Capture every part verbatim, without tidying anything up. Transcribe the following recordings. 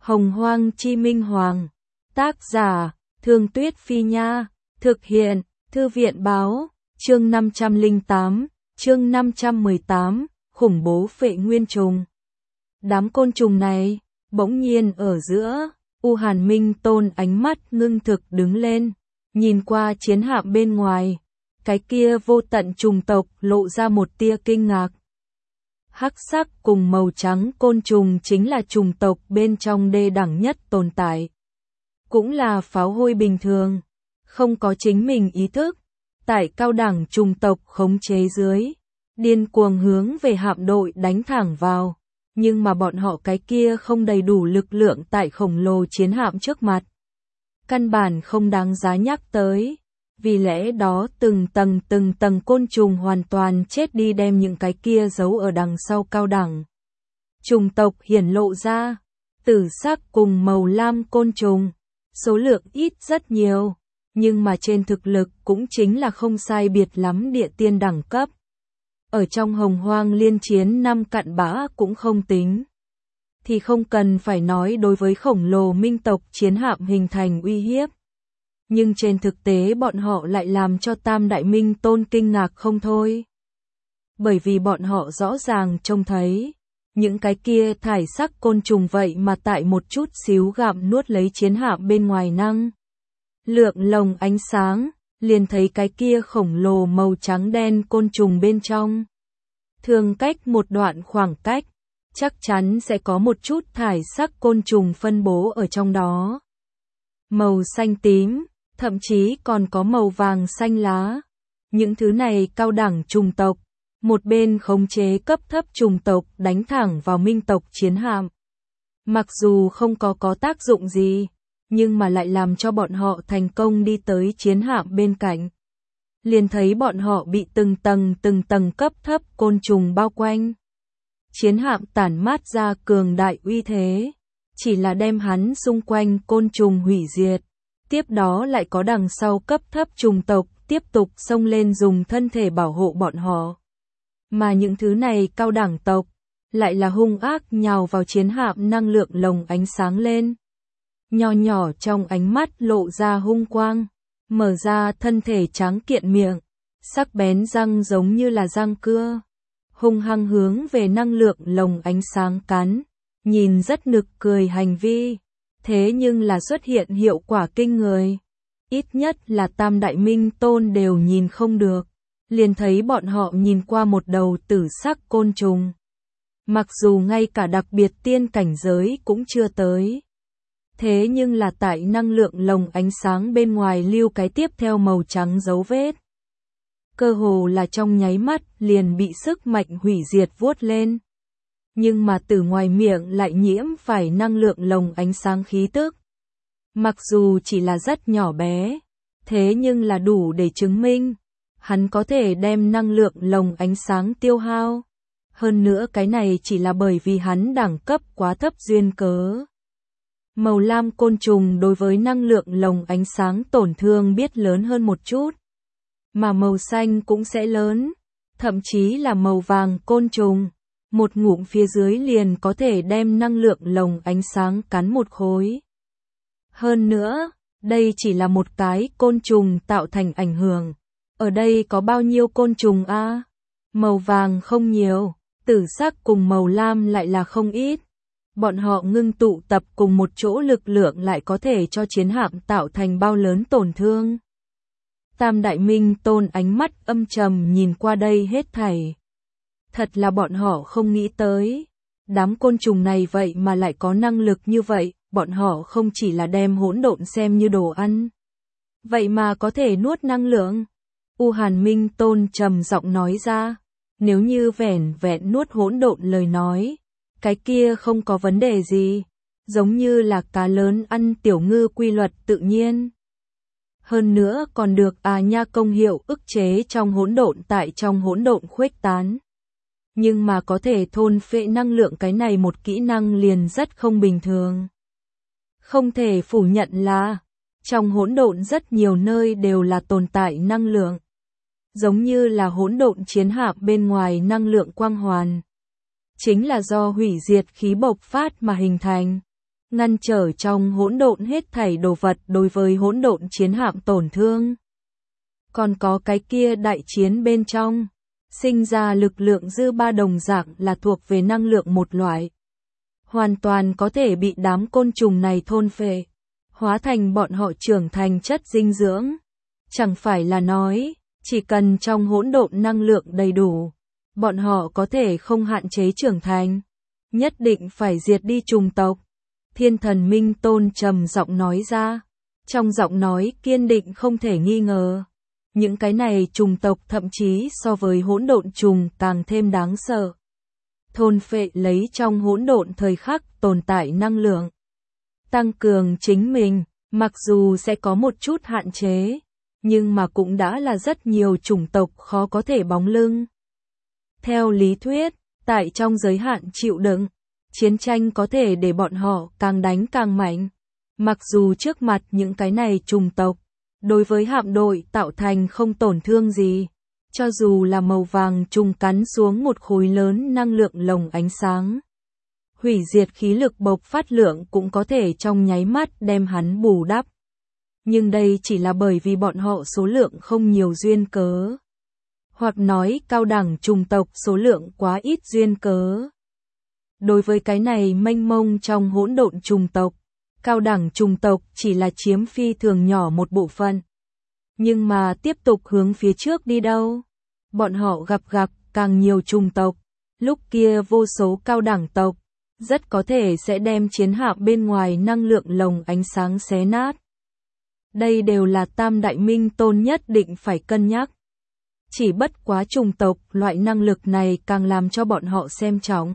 Hồng Hoang Chi Minh Hoàng. Tác giả, Thương Tuyết Phi Nha. Thực hiện, Thư viện Báo. Chương năm trăm lẻ tám, chương năm trăm mười tám, khủng bố phệ nguyên trùng. Đám côn trùng này, bỗng nhiên ở giữa, U Hàn Minh Tôn ánh mắt ngưng thực đứng lên, nhìn qua chiến hạm bên ngoài, cái kia vô tận trùng tộc lộ ra một tia kinh ngạc. Hắc sắc cùng màu trắng côn trùng chính là trùng tộc bên trong đê đẳng nhất tồn tại. Cũng là pháo hôi bình thường, không có chính mình ý thức, tại cao đẳng trùng tộc khống chế dưới, điên cuồng hướng về hạm đội đánh thẳng vào, nhưng mà bọn họ cái kia không đầy đủ lực lượng tại khổng lồ chiến hạm trước mặt. Căn bản không đáng giá nhắc tới, vì lẽ đó từng tầng từng tầng côn trùng hoàn toàn chết đi đem những cái kia giấu ở đằng sau cao đẳng. Trùng tộc hiển lộ ra, tử sắc cùng màu lam côn trùng, số lượng ít rất nhiều, nhưng mà trên thực lực cũng chính là không sai biệt lắm địa tiên đẳng cấp. Ở trong hồng hoang liên chiến năm cặn bã cũng không tính. Thì không cần phải nói đối với khổng lồ minh tộc chiến hạm hình thành uy hiếp. Nhưng trên thực tế bọn họ lại làm cho Tam Đại Minh Tôn kinh ngạc không thôi. Bởi vì bọn họ rõ ràng trông thấy, những cái kia thải sắc côn trùng vậy mà tại một chút xíu gặm nuốt lấy chiến hạm bên ngoài năng. Lượng lồng ánh sáng, liền thấy cái kia khổng lồ màu trắng đen côn trùng bên trong. Thường cách một đoạn khoảng cách, chắc chắn sẽ có một chút thải sắc côn trùng phân bố ở trong đó. Màu xanh tím, thậm chí còn có màu vàng xanh lá. Những thứ này cao đẳng trùng tộc, một bên khống chế cấp thấp trùng tộc đánh thẳng vào minh tộc chiến hạm. Mặc dù không có có tác dụng gì, nhưng mà lại làm cho bọn họ thành công đi tới chiến hạm bên cạnh. Liền thấy bọn họ bị từng tầng từng tầng cấp thấp côn trùng bao quanh. Chiến hạm tản mát ra cường đại uy thế, chỉ là đem hắn xung quanh côn trùng hủy diệt. Tiếp đó lại có đằng sau cấp thấp trùng tộc tiếp tục xông lên dùng thân thể bảo hộ bọn họ. Mà những thứ này cao đẳng tộc, lại là hung ác nhào vào chiến hạm năng lượng lồng ánh sáng lên. Nho nhỏ trong ánh mắt lộ ra hung quang, mở ra thân thể trắng kiện miệng, sắc bén răng giống như là răng cưa. Hung hăng hướng về năng lượng lồng ánh sáng cắn, nhìn rất nực cười hành vi. Thế nhưng là xuất hiện hiệu quả kinh người. Ít nhất là Tam Đại Minh Tôn đều nhìn không được. Liền thấy bọn họ nhìn qua một đầu tử sắc côn trùng. Mặc dù ngay cả đặc biệt tiên cảnh giới cũng chưa tới. Thế nhưng là tại năng lượng lồng ánh sáng bên ngoài lưu cái tiếp theo màu trắng dấu vết. Cơ hồ là trong nháy mắt liền bị sức mạnh hủy diệt vuốt lên. Nhưng mà từ ngoài miệng lại nhiễm phải năng lượng lồng ánh sáng khí tức. Mặc dù chỉ là rất nhỏ bé, thế nhưng là đủ để chứng minh, hắn có thể đem năng lượng lồng ánh sáng tiêu hao. Hơn nữa cái này chỉ là bởi vì hắn đẳng cấp quá thấp duyên cớ. Màu lam côn trùng đối với năng lượng lồng ánh sáng tổn thương biết lớn hơn một chút. Mà màu xanh cũng sẽ lớn, thậm chí là màu vàng côn trùng. Một ngụm phía dưới liền có thể đem năng lượng lồng ánh sáng cắn một khối. Hơn nữa, đây chỉ là một cái côn trùng tạo thành ảnh hưởng. Ở đây có bao nhiêu côn trùng a? À? Màu vàng không nhiều, tử sắc cùng màu lam lại là không ít. Bọn họ ngưng tụ tập cùng một chỗ lực lượng lại có thể cho chiến hạm tạo thành bao lớn tổn thương. Tam Đại Minh Tôn ánh mắt âm trầm nhìn qua đây hết thảy. Thật là bọn họ không nghĩ tới. Đám côn trùng này vậy mà lại có năng lực như vậy, bọn họ không chỉ là đem hỗn độn xem như đồ ăn. Vậy mà có thể nuốt năng lượng. U Hàn Minh Tôn trầm giọng nói ra, nếu như vẻn vẹn nuốt hỗn độn lời nói, cái kia không có vấn đề gì, giống như là cá lớn ăn tiểu ngư quy luật tự nhiên. Hơn nữa còn được à nha công hiệu ức chế trong hỗn độn tại trong hỗn độn khuếch tán. Nhưng mà có thể thôn phệ năng lượng cái này một kỹ năng liền rất không bình thường. Không thể phủ nhận là, trong hỗn độn rất nhiều nơi đều là tồn tại năng lượng. Giống như là hỗn độn chiến hạm bên ngoài năng lượng quang hoàn. Chính là do hủy diệt khí bộc phát mà hình thành. ngăn trở trong hỗn độn hết thảy đồ vật đối với hỗn độn chiến hạm tổn thương. Còn có cái kia đại chiến bên trong, sinh ra lực lượng dư ba đồng dạng là thuộc về năng lượng một loại. Hoàn toàn có thể bị đám côn trùng này thôn phệ, hóa thành bọn họ trưởng thành chất dinh dưỡng. Chẳng phải là nói, chỉ cần trong hỗn độn năng lượng đầy đủ, bọn họ có thể không hạn chế trưởng thành, nhất định phải diệt đi trùng tộc. Thiên thần Minh Tôn trầm giọng nói ra, trong giọng nói kiên định không thể nghi ngờ. Những cái này trùng tộc thậm chí so với hỗn độn trùng càng thêm đáng sợ. Thôn phệ lấy trong hỗn độn thời khắc tồn tại năng lượng. Tăng cường chính mình, mặc dù sẽ có một chút hạn chế, nhưng mà cũng đã là rất nhiều chủng tộc khó có thể bóng lưng. Theo lý thuyết, tại trong giới hạn chịu đựng, chiến tranh có thể để bọn họ càng đánh càng mạnh. Mặc dù trước mặt những cái này chủng tộc, đối với hạm đội tạo thành không tổn thương gì, cho dù là màu vàng trùng cắn xuống một khối lớn năng lượng lồng ánh sáng. Hủy diệt khí lực bộc phát lượng cũng có thể trong nháy mắt đem hắn bù đắp. Nhưng đây chỉ là bởi vì bọn họ số lượng không nhiều duyên cớ. Hoặc nói cao đẳng chủng tộc số lượng quá ít duyên cớ. Đối với cái này mênh mông trong hỗn độn chủng tộc, cao đẳng chủng tộc chỉ là chiếm phi thường nhỏ một bộ phận. Nhưng mà tiếp tục hướng phía trước đi đâu? Bọn họ gặp gặp càng nhiều chủng tộc, lúc kia vô số cao đẳng tộc, rất có thể sẽ đem chiến hạm bên ngoài năng lượng lồng ánh sáng xé nát. Đây đều là Tam Đại Minh Tôn nhất định phải cân nhắc. Chỉ bất quá chủng tộc loại năng lực này càng làm cho bọn họ xem trọng.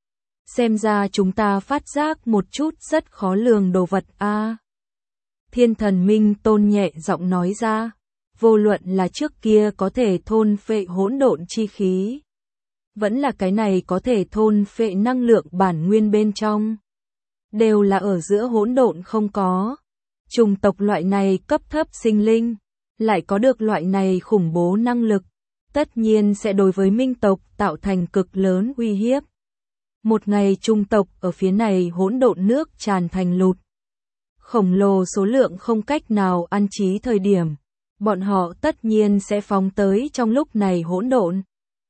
Xem ra chúng ta phát giác một chút rất khó lường đồ vật a. À, Thiên thần Minh Tôn nhẹ giọng nói ra, vô luận là trước kia có thể thôn phệ hỗn độn chi khí, vẫn là cái này có thể thôn phệ năng lượng bản nguyên bên trong, đều là ở giữa hỗn độn không có. Chủng tộc loại này cấp thấp sinh linh, lại có được loại này khủng bố năng lực, tất nhiên sẽ đối với minh tộc tạo thành cực lớn uy hiếp. Một ngày chủng tộc ở phía này hỗn độn nước tràn thành lụt, khổng lồ số lượng không cách nào ăn trí thời điểm, bọn họ tất nhiên sẽ phóng tới trong lúc này hỗn độn,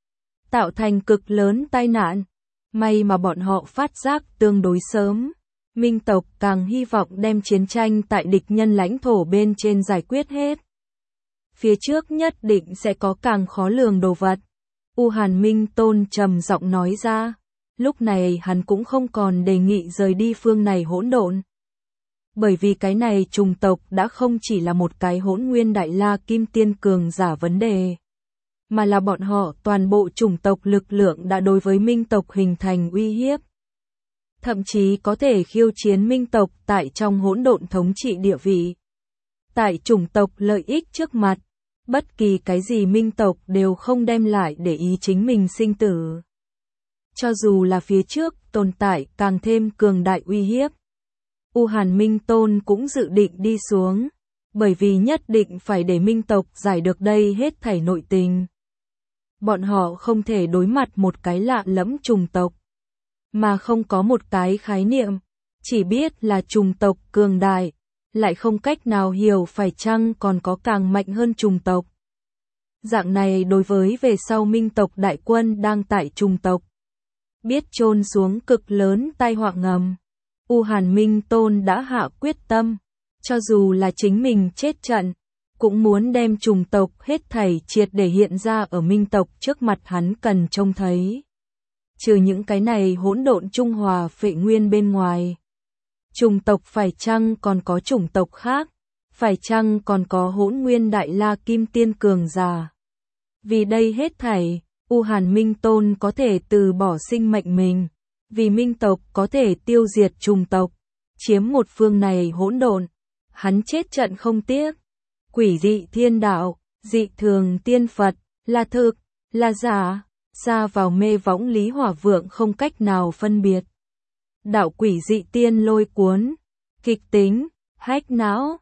tạo thành cực lớn tai nạn. May mà bọn họ phát giác tương đối sớm. Minh tộc càng hy vọng đem chiến tranh tại địch nhân lãnh thổ bên trên giải quyết hết. Phía trước nhất định sẽ có càng khó lường đồ vật. U Hàn Minh Tôn trầm giọng nói ra. Lúc này hắn cũng không còn đề nghị rời đi phương này hỗn độn. Bởi vì cái này chủng tộc đã không chỉ là một cái hỗn nguyên đại la kim tiên cường giả vấn đề, mà là bọn họ toàn bộ chủng tộc lực lượng đã đối với minh tộc hình thành uy hiếp. Thậm chí có thể khiêu chiến minh tộc tại trong hỗn độn thống trị địa vị. Tại chủng tộc lợi ích trước mặt, bất kỳ cái gì minh tộc đều không đem lại để ý chính mình sinh tử. Cho dù là phía trước tồn tại càng thêm cường đại uy hiếp, U Hàn Minh Tôn cũng dự định đi xuống, bởi vì nhất định phải để minh tộc giải được đây hết thảy nội tình. Bọn họ không thể đối mặt một cái lạ lẫm chủng tộc, mà không có một cái khái niệm, chỉ biết là chủng tộc cường đại, lại không cách nào hiểu phải chăng còn có càng mạnh hơn chủng tộc. Dạng này đối với về sau minh tộc đại quân đang tại chủng tộc, biết chôn xuống cực lớn tai họa ngầm. U Hàn Minh Tôn đã hạ quyết tâm, cho dù là chính mình chết trận, cũng muốn đem chủng tộc hết thảy triệt để hiện ra ở minh tộc trước mặt hắn cần trông thấy. Trừ những cái này hỗn độn trung hòa phệ nguyên bên ngoài, chủng tộc phải chăng còn có chủng tộc khác, phải chăng còn có hỗn nguyên đại la kim tiên cường giả. Vì đây hết thảy, U Hàn Minh Tôn có thể từ bỏ sinh mệnh mình, vì minh tộc có thể tiêu diệt chủng tộc, chiếm một phương này hỗn độn, hắn chết trận không tiếc. Quỷ dị thiên đạo, dị thường tiên Phật, là thực, là giả, ra vào mê võng lý hỏa vượng không cách nào phân biệt. Đạo quỷ dị tiên lôi cuốn, kịch tính, hách não,